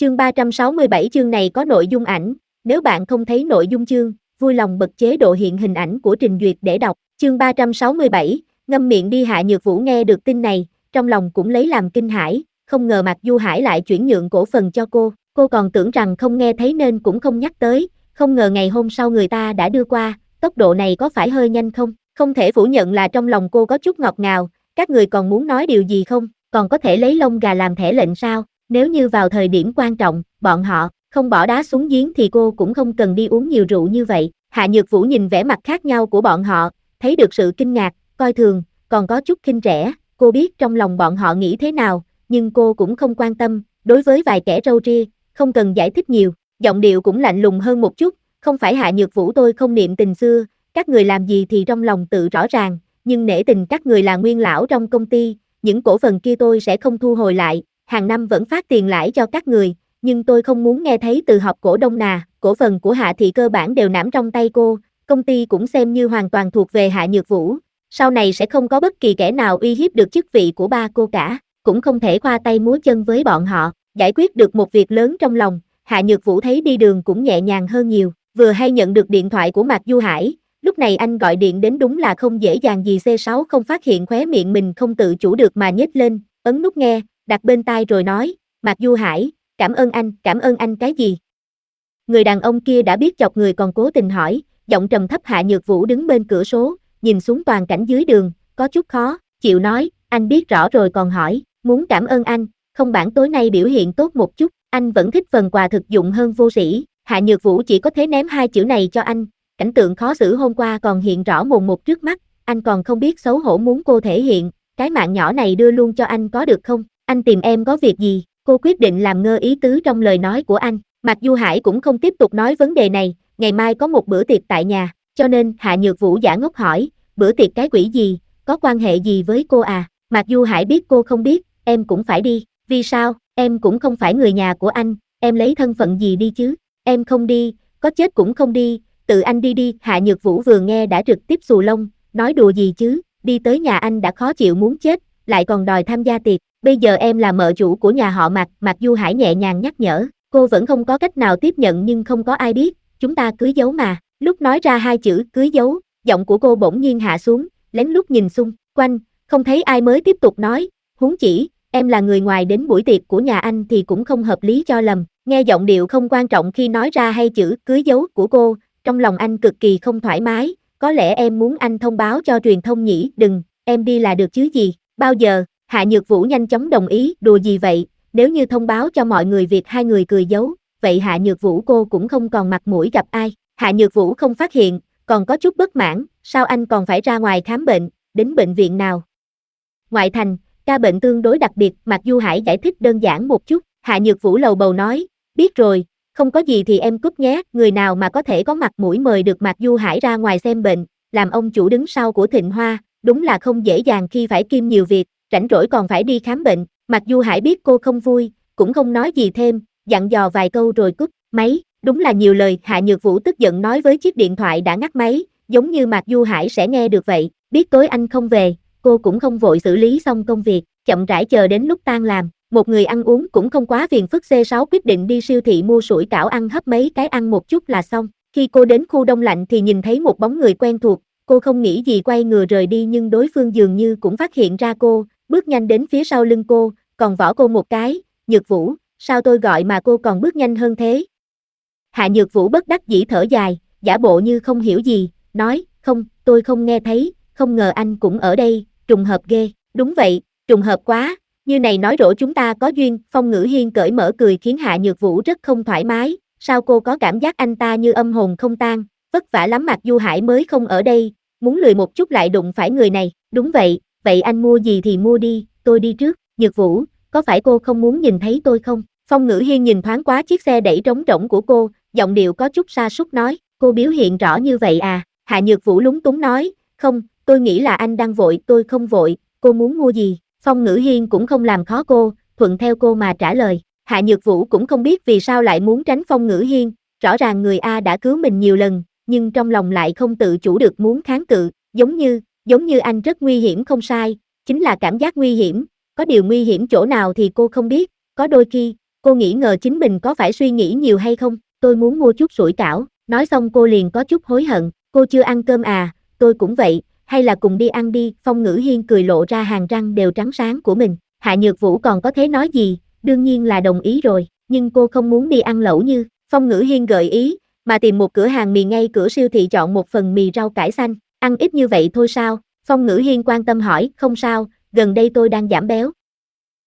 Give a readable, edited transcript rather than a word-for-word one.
Chương 367 chương này có nội dung ảnh, nếu bạn không thấy nội dung chương, vui lòng bật chế độ hiện hình ảnh của trình duyệt để đọc. Chương 367, ngâm miệng đi. Hạ Nhược Vũ nghe được tin này, trong lòng cũng lấy làm kinh hãi, không ngờ Mạc Du Hải lại chuyển nhượng cổ phần cho cô còn tưởng rằng không nghe thấy nên cũng không nhắc tới, không ngờ ngày hôm sau người ta đã đưa qua, tốc độ này có phải hơi nhanh không? Không thể phủ nhận là trong lòng cô có chút ngọt ngào, các người còn muốn nói điều gì không? Còn có thể lấy lông gà làm thẻ lệnh sao? Nếu như vào thời điểm quan trọng, bọn họ không bỏ đá xuống giếng thì cô cũng không cần đi uống nhiều rượu như vậy. Hạ Nhược Vũ nhìn vẻ mặt khác nhau của bọn họ, thấy được sự kinh ngạc, coi thường, còn có chút khinh rẻ, cô biết trong lòng bọn họ nghĩ thế nào, nhưng cô cũng không quan tâm, đối với vài kẻ râu ria, không cần giải thích nhiều, giọng điệu cũng lạnh lùng hơn một chút, không phải Hạ Nhược Vũ tôi không niệm tình xưa, các người làm gì thì trong lòng tự rõ ràng, nhưng nể tình các người là nguyên lão trong công ty, những cổ phần kia tôi sẽ không thu hồi lại, hàng năm vẫn phát tiền lãi cho các người, nhưng tôi không muốn nghe thấy từ họp cổ đông nà, cổ phần của Hạ thị cơ bản đều nắm trong tay cô, công ty cũng xem như hoàn toàn thuộc về Hạ Nhược Vũ, sau này sẽ không có bất kỳ kẻ nào uy hiếp được chức vị của ba cô cả, cũng không thể khoa tay múa chân với bọn họ, giải quyết được một việc lớn trong lòng, Hạ Nhược Vũ thấy đi đường cũng nhẹ nhàng hơn nhiều, vừa hay nhận được điện thoại của Mạc Du Hải, lúc này anh gọi điện đến đúng là không dễ dàng gì. C6 không phát hiện khóe miệng mình không tự chủ được mà nhếch lên, ấn nút nghe, đặt bên tai rồi nói, Mạc Du Hải, cảm ơn anh cái gì? Người đàn ông kia đã biết chọc người còn cố tình hỏi, giọng trầm thấp. Hạ Nhược Vũ đứng bên cửa số, nhìn xuống toàn cảnh dưới đường, có chút khó chịu nói, anh biết rõ rồi còn hỏi, muốn cảm ơn anh, không bản tối nay biểu hiện tốt một chút, anh vẫn thích phần quà thực dụng hơn vô sĩ. Hạ Nhược Vũ chỉ có thể ném hai chữ này cho anh, cảnh tượng khó xử hôm qua còn hiện rõ mồn một trước mắt, anh còn không biết xấu hổ muốn cô thể hiện, cái mạng nhỏ này đưa luôn cho anh có được không, anh tìm em có việc gì? Cô quyết định làm ngơ ý tứ trong lời nói của anh. Mạc Du Hải cũng không tiếp tục nói vấn đề này, ngày mai có một bữa tiệc tại nhà, cho nên Hạ Nhược Vũ giả ngốc hỏi, bữa tiệc cái quỷ gì, có quan hệ gì với cô à? Mạc Du Hải biết cô không biết, em cũng phải đi, vì sao, em cũng không phải người nhà của anh, em lấy thân phận gì đi chứ, em không đi, có chết cũng không đi, tự anh đi đi. Hạ Nhược Vũ vừa nghe đã trực tiếp xù lông, nói đùa gì chứ, đi tới nhà anh đã khó chịu muốn chết, lại còn đòi tham gia tiệc, bây giờ em là mợ chủ của nhà họ Mạc. Mạc Du Hải nhẹ nhàng nhắc nhở, cô vẫn không có cách nào tiếp nhận nhưng không có ai biết, chúng ta cưới giấu mà, lúc nói ra hai chữ cưới giấu, giọng của cô bỗng nhiên hạ xuống, lén lút nhìn xung quanh, không thấy ai mới tiếp tục nói, huống chỉ, em là người ngoài đến buổi tiệc của nhà anh thì cũng không hợp lý cho lầm, nghe giọng điệu không quan trọng khi nói ra hai chữ cưới giấu của cô, trong lòng anh cực kỳ không thoải mái, có lẽ em muốn anh thông báo cho truyền thông nhỉ, đừng, em đi là được chứ gì, bao giờ? Hạ Nhược Vũ nhanh chóng đồng ý, đùa gì vậy, nếu như thông báo cho mọi người việc hai người cười giấu, vậy Hạ Nhược Vũ cô cũng không còn mặt mũi gặp ai. Hạ Nhược Vũ không phát hiện, còn có chút bất mãn, sao anh còn phải ra ngoài khám bệnh, đến bệnh viện nào? Ngoại thành, ca bệnh tương đối đặc biệt. Mạc Du Hải giải thích đơn giản một chút, Hạ Nhược Vũ lầu bầu nói, biết rồi, không có gì thì em cúp nhé, người nào mà có thể có mặt mũi mời được Mạc Du Hải ra ngoài xem bệnh, làm ông chủ đứng sau của Thịnh Hoa, đúng là không dễ dàng khi phải kiêm nhiều việc, rảnh rỗi còn phải đi khám bệnh. Mạc Du Hải biết cô không vui, cũng không nói gì thêm, dặn dò vài câu rồi cúp máy, đúng là nhiều lời. Hạ Nhược Vũ tức giận nói với chiếc điện thoại đã ngắt máy, giống như Mạc Du Hải sẽ nghe được vậy, biết tối anh không về, cô cũng không vội xử lý xong công việc, chậm rãi chờ đến lúc tan làm, một người ăn uống cũng không quá phiền phức. C6 quyết định đi siêu thị mua sủi cảo ăn hấp mấy cái ăn một chút là xong, khi cô đến khu đông lạnh thì nhìn thấy một bóng người quen thuộc, cô không nghĩ gì quay người rời đi nhưng đối phương dường như cũng phát hiện ra cô, bước nhanh đến phía sau lưng cô, còn võ cô một cái, Nhược Vũ, sao tôi gọi mà cô còn bước nhanh hơn thế? Hạ Nhược Vũ bất đắc dĩ thở dài, giả bộ như không hiểu gì, nói, không, tôi không nghe thấy, không ngờ anh cũng ở đây, trùng hợp ghê, đúng vậy, trùng hợp quá, như này nói rõ chúng ta có duyên. Phong Ngữ Hiên cởi mở cười khiến Hạ Nhược Vũ rất không thoải mái, sao cô có cảm giác anh ta như âm hồn không tan, vất vả lắm Mạc Du Hải mới không ở đây, muốn lười một chút lại đụng phải người này, đúng vậy, vậy anh mua gì thì mua đi, tôi đi trước. Nhược Vũ, có phải cô không muốn nhìn thấy tôi không? Phong Ngữ Hiên nhìn thoáng qua chiếc xe đẩy trống rỗng của cô, giọng điệu có chút sa sút nói, cô biểu hiện rõ như vậy à? Hạ Nhược Vũ lúng túng nói, không, tôi nghĩ là anh đang vội, tôi không vội, cô muốn mua gì? Phong Ngữ Hiên cũng không làm khó cô, thuận theo cô mà trả lời. Hạ Nhược Vũ cũng không biết vì sao lại muốn tránh Phong Ngữ Hiên, rõ ràng người A đã cứu mình nhiều lần, nhưng trong lòng lại không tự chủ được muốn kháng cự, giống như anh rất nguy hiểm không sai, chính là cảm giác nguy hiểm, có điều nguy hiểm chỗ nào thì cô không biết, có đôi khi, Cô nghĩ ngờ chính mình có phải suy nghĩ nhiều hay không, tôi muốn mua chút sủi cảo, nói xong cô liền có chút hối hận, cô chưa ăn cơm à, tôi cũng vậy, hay là cùng đi ăn đi, Phong Ngữ Hiên cười lộ ra hàm răng đều trắng sáng của mình, Hạ Nhược Vũ còn có thể nói gì, đương nhiên là đồng ý rồi, nhưng cô không muốn đi ăn lẩu như, Phong Ngữ Hiên gợi ý, mà tìm một cửa hàng mì ngay cửa siêu thị chọn một phần mì rau cải xanh, ăn ít như vậy thôi sao, Phong Ngữ Hiên quan tâm hỏi, không sao, gần đây tôi đang giảm béo,